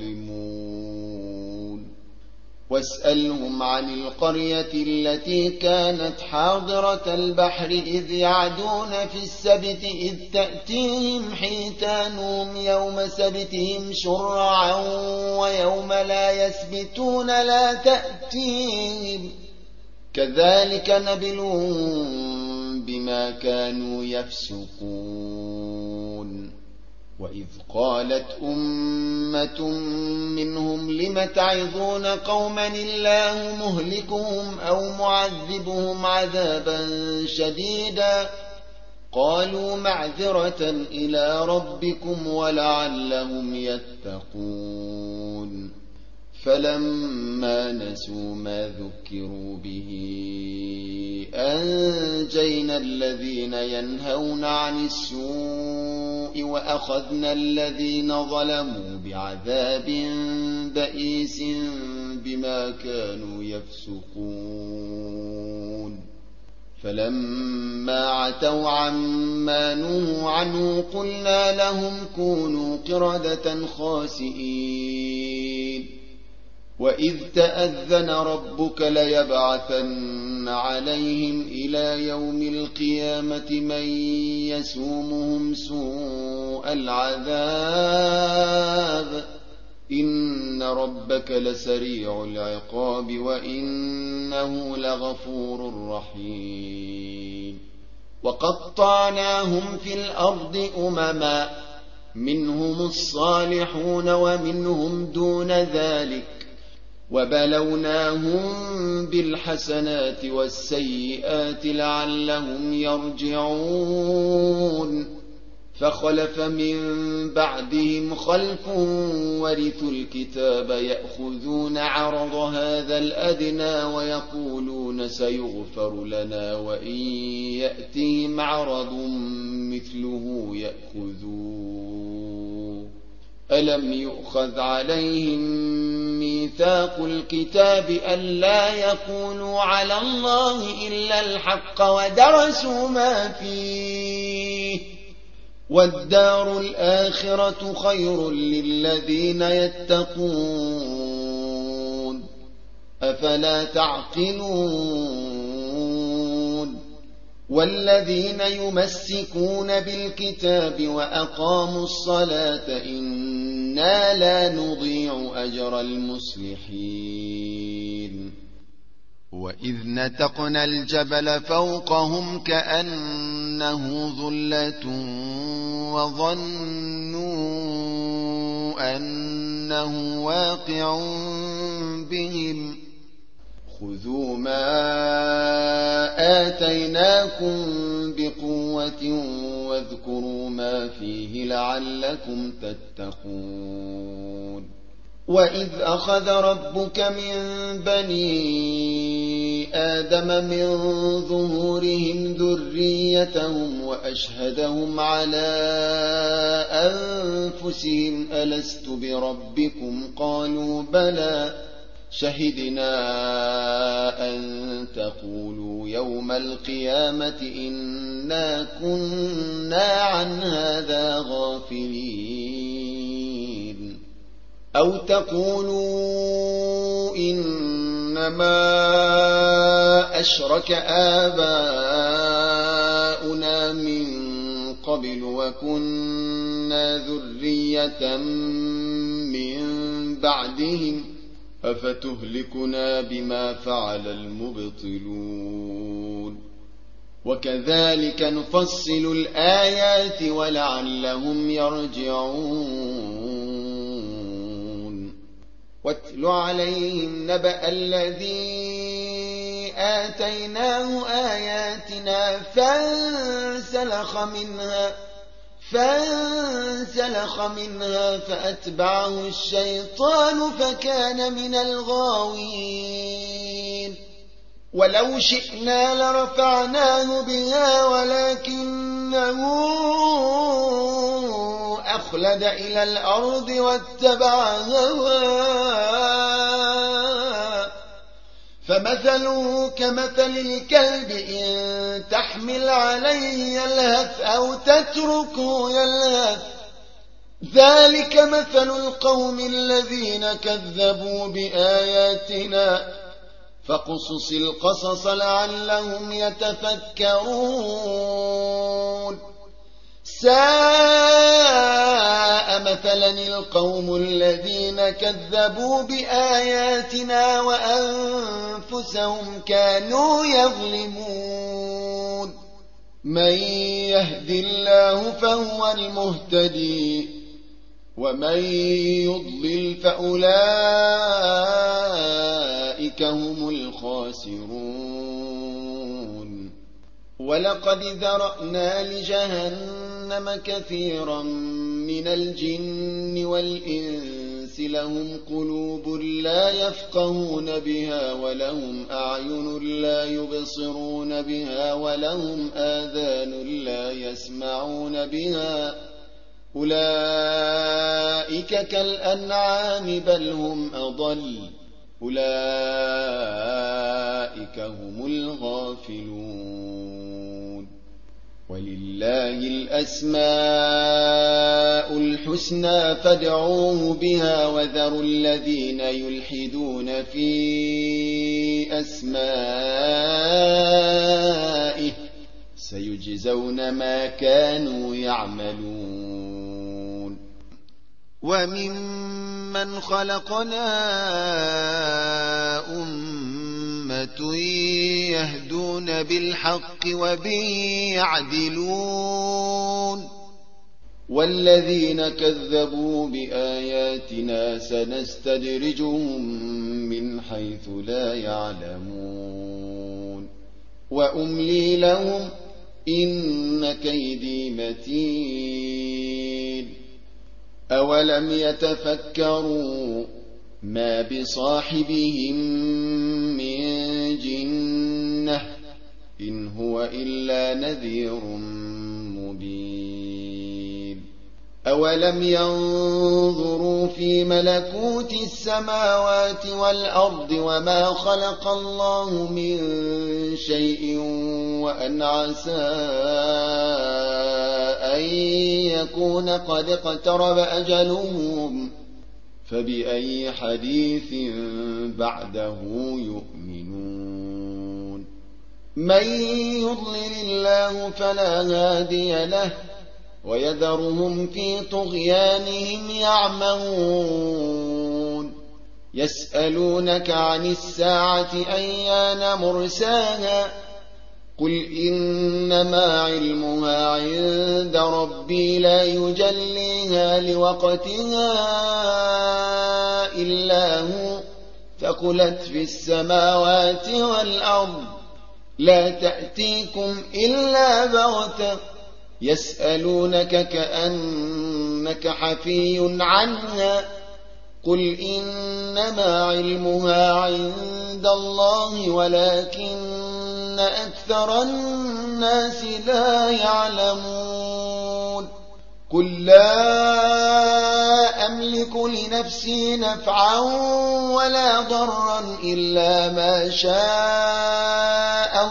A: يظلمون واسألهم عن القرية التي كانت حاضرة البحر إذ يعدون في السبت إذ تأتيهم حيتانهم يوم سبتهم شرعا ويوم لا يسبتون لا تأتيهم كذلك نبلوهم بما كانوا يفسقون وإذ قالت أمة منهم لم تعظون قوما الله مهلكهم أو معذبهم عذابا شديدا قالوا معذرة إلى ربكم ولعلهم يتقون فلما نسوا ما ذكروا به أنجينا الذين ينهون عن السوء وأخذنا الذين ظلموا بعذاب بئيس بما كانوا يفسقون فلما عتوا عما نهوا عنه قلنا لهم كونوا قردة خاسئين وإذ تأذن ربك ليبعثن عليهم إلى يوم القيامة من يسومهم سوء العذاب إن ربك لسريع العقاب وإنه لغفور رحيم وقطعناهم في الأرض أمما منهم الصالحون ومنهم دون ذلك وبلوناهم بالحسنات والسيئات لعلهم يرجعون فخلف من بعدهم خلف ورثوا الكتاب يأخذون عرض هذا الأدنى ويقولون سيغفر لنا وإن يأتهم عرض مثله يأخذوه ألم يؤخذ عليهم ميثاق الكتاب ألا يقولوا على الله إلا الحق ودرسوا ما فيه والدار الآخرة خير للذين يتقون أفلا تعقلون والذين يمسكون بالكتاب وأقاموا الصلاة إنا لا نضيع أجر المصلحين وإذ نتقنا الجبل فوقهم كأنه ظلة وظنوا أنه واقع بهم خذوا ما آتيناكم بقوة واذكروا ما فيه لعلكم تتقون وإذ أخذ ربك من بني آدم من ظهورهم ذريتهم وأشهدهم على أنفسهم ألست بربكم قالوا بلى شهدنا أن تقولوا يوم القيامة إنا كنا عن هذا غافلين أو تقولوا إنما أشرك آباؤنا من قبل وكنا ذرية من بعدهم أفتهلكنا بما فعل المبطلون وكذلك نفصل الآيات ولعلهم يرجعون واتل عليهم نبأ الذي آتيناه آياتنا فانسلخ منها فأتبعه الشيطان فكان من الغاوين ولو شئنا لرفعناه بها ولكنه أخلد إلى الأرض واتبع هواه فمثله كمثل الكلب إن تحمل عليه يلهث أو تتركه يلهث ذلك مثل القوم الذين كذبوا بآياتنا فاقصص القصص لعلهم يتفكرون ساء مثلا القوم الذين كذبوا بآياتنا وأنفسهم كانوا يظلمون من يهد الله فهو المهتدي ومن يضلل فأولئك هم الخاسرون ولقد ذرأنا لجهنم كثيرا من الجن والإنس لهم قلوب لا يفقهون بها ولهم أعين لا يبصرون بها ولهم آذان لا يسمعون بها أولئك كالأنعام بل هم أضل أولئك هم الغافلون ولله الأسماء الحسنى فادعوه بها وذروا الذين يلحدون في أسمائه سيجزون ما كانوا يعملون وممن خلقنا أمة يهدون بالحق وبه يعدلون والذين كذبوا بآياتنا سنستدرجهم من حيث لا يعلمون وأملي لهم إن كيدي متين أولم يتفكروا ما بصاحبهم من جنة إن هو إلا نذير مبين أولم ينظروا في ملكوت السماوات والأرض وما خلق الله من شيء وأن عسى أن يكون قد اقترب أجلهم فبأي حديث بعده يؤمنون من يضلل الله فلا هادي له ويذرهم في طغيانهم يعمهون يسألونك عن الساعة أيان مرساها قل إنما علمها عند ربي لا يجليها لوقتها إلا هو ثقلت في السماوات والأرض لا تأتيكم إلا بغتة يسألونك كأنك حفي عنها قل إنما علمها عند الله ولكن أكثر الناس لا يعلمون قل لا أملك لنفسي نفعا ولا ضرا إلا ما شاء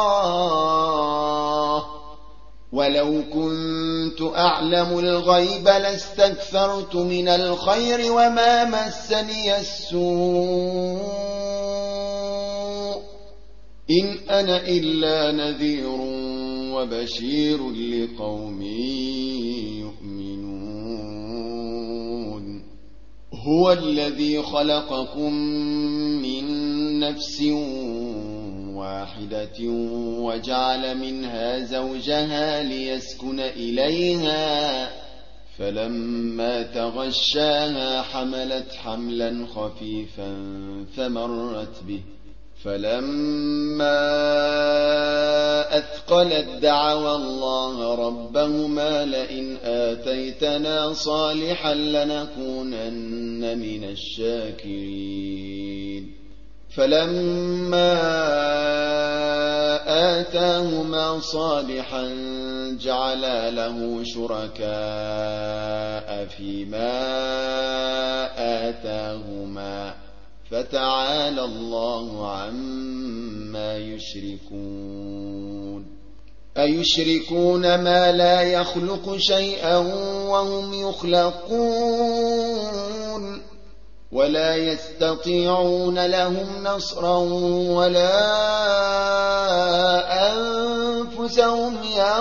A: الله ولو كنت أعلم الغيب لاستكثرت من الخير وما مسني السوء إن أنا إلا نذير وبشير لقوم يؤمنون هو الذي خلقكم من نفس واحدة وجعل منها زوجها ليسكن إليها فلما تغشاها حملت حملا خفيفا فلما أثقلت دعوا الله ربهما لئن آتيتنا صالحا لنكونن من الشاكرين فلما آتاهما صالحا جعلا له شركاء فيما آتاهما فتعالى الله عما يشركون أيشركون ما لا يخلق شيئا وهم يخلقون ولا يستطيعون لهم نصرا ولا أنفسهم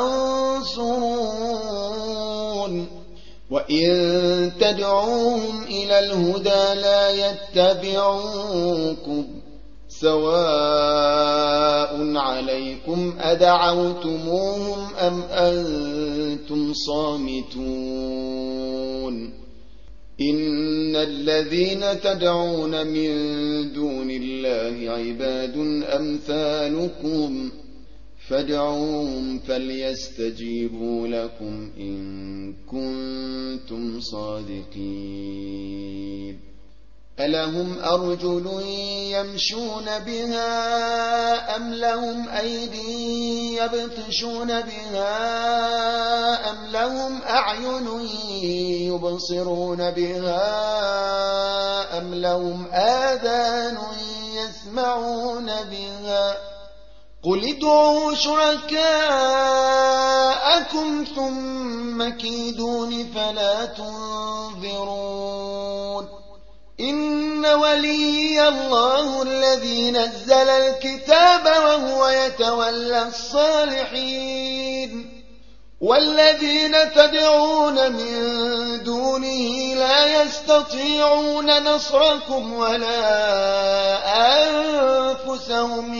A: ينصرون وإن تدعوهم إلى الهدى لا يتبعوكم سواء عليكم أدعوتموهم أم أنتم صامتون إن الذين تدعون من دون الله عباد أمثالكم فادعوهم فليستجيبوا لكم إن كنتم صادقين ألهم أرجل يمشون بها أم لهم أيدي يبطشون بها أم لهم أعين يبصرون بها أم لهم آذان يسمعون بها قل ادعوا شركاءكم ثم كيدون فلا تنظرون إن ولي الله الذي نزل الكتاب وهو يتولى الصالحين والذين تدعون من دونه لا يستطيعون نصركم ولا أنفسهم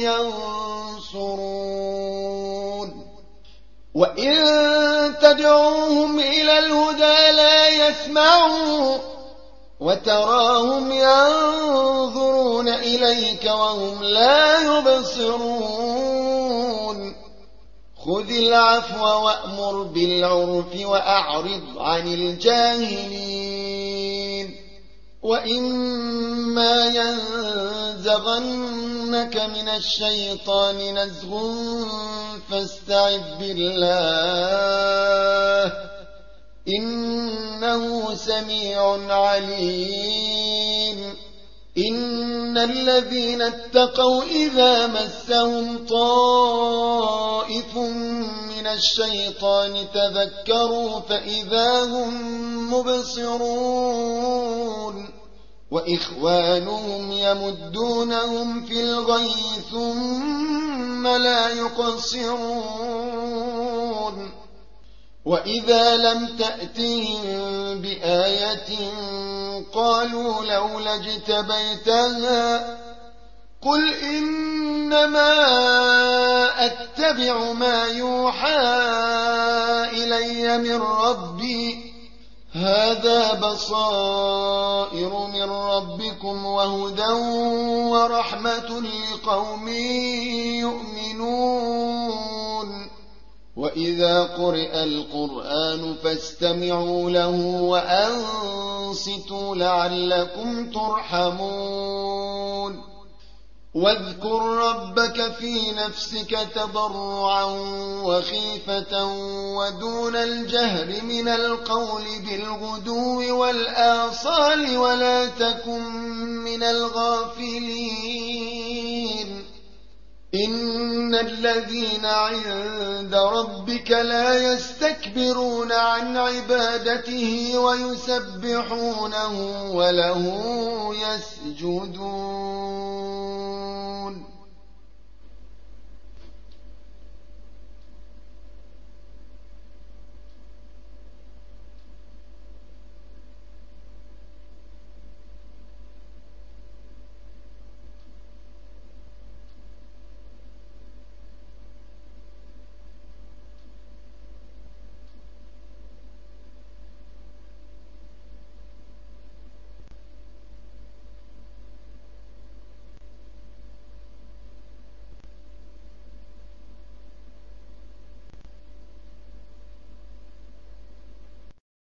A: ينصرون وإن تدعوهم إلى الهدى لا يسمعون وتراهم ينظرون إليك وهم لا يبصرون خذ العفو وأمر بالعرف وأعرض عن الجاهلين وإما ينزغنك من الشيطان نزغ فاستعذ بالله إنه سميع عليم إن الذين اتقوا إذا مسهم طائف من الشيطان تذكروا فإذا هم مبصرون وإخوانهم يمدونهم في الغي ثم لا يقصرون وإذا لم تأتهم بآية قالوا لولا اجتبيتها قل إنما أتبع ما يوحى إلي من ربي هذا بصائر من ربكم وهدى ورحمة لقوم يؤمنون وإذا قرئ القرآن فاستمعوا له وأنصتوا لعلكم ترحمون واذكر ربك في نفسك تضرعا وخيفة ودون الجهر من القول بالغدو والآصال ولا تكن من الغافلين إن الذين عند ربك لا يستكبرون عن عبادته ويسبحونه وله يسجدون